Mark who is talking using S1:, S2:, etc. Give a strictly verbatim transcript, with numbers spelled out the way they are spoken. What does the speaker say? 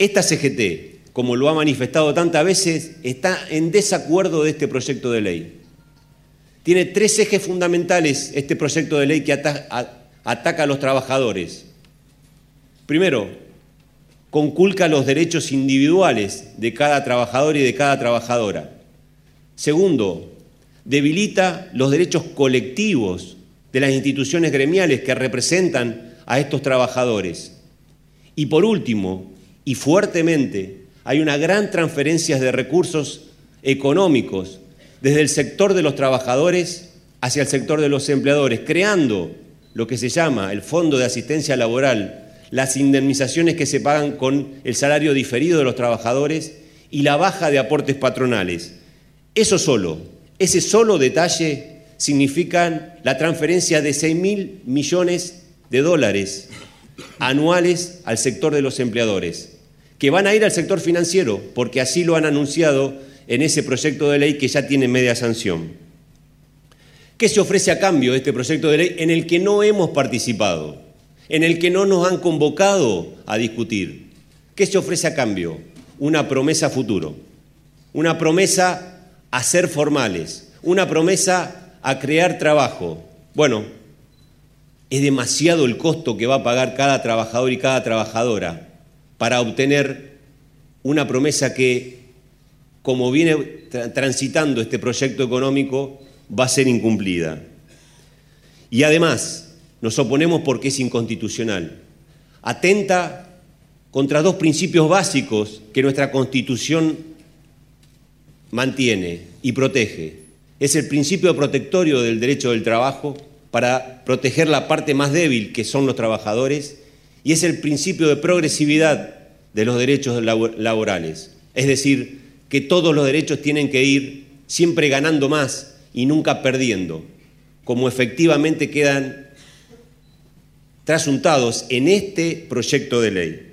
S1: Esta C G T, como lo ha manifestado tantas veces, está en desacuerdo de este proyecto de ley. Tiene tres ejes fundamentales este proyecto de ley que ata- a- ataca a los trabajadores. Primero, conculca los derechos individuales de cada trabajador y de cada trabajadora. Segundo, debilita los derechos colectivos de las instituciones gremiales que representan a estos trabajadores. Y por último, y fuertemente, hay una gran transferencia de recursos económicos desde el sector de los trabajadores hacia el sector de los empleadores, creando lo que se llama el Fondo de Asistencia Laboral, las indemnizaciones que se pagan con el salario diferido de los trabajadores y la baja de aportes patronales. Eso solo, ese solo detalle significan la transferencia de seis mil millones de dólares anuales al sector de los empleadores, que van a ir al sector financiero, porque así lo han anunciado en ese proyecto de ley que ya tiene media sanción. ¿Qué se ofrece a cambio de este proyecto de ley en el que no hemos participado, en el que no nos han convocado a discutir? ¿Qué se ofrece a cambio? Una promesa a futuro, una promesa a ser formales, una promesa a crear trabajo. Bueno, es demasiado el costo que va a pagar cada trabajador y cada trabajadora para obtener una promesa que, como viene tra- transitando este proyecto económico, va a ser incumplida. Y además, nos oponemos porque es inconstitucional. Atenta contra dos principios básicos que nuestra Constitución mantiene y protege. Es el principio protectorio del derecho del trabajo para proteger la parte más débil, que son los trabajadores, y es el principio de progresividad de los derechos laborales. Es decir, que todos los derechos tienen que ir siempre ganando más y nunca perdiendo, como efectivamente quedan trasuntados en este proyecto de ley.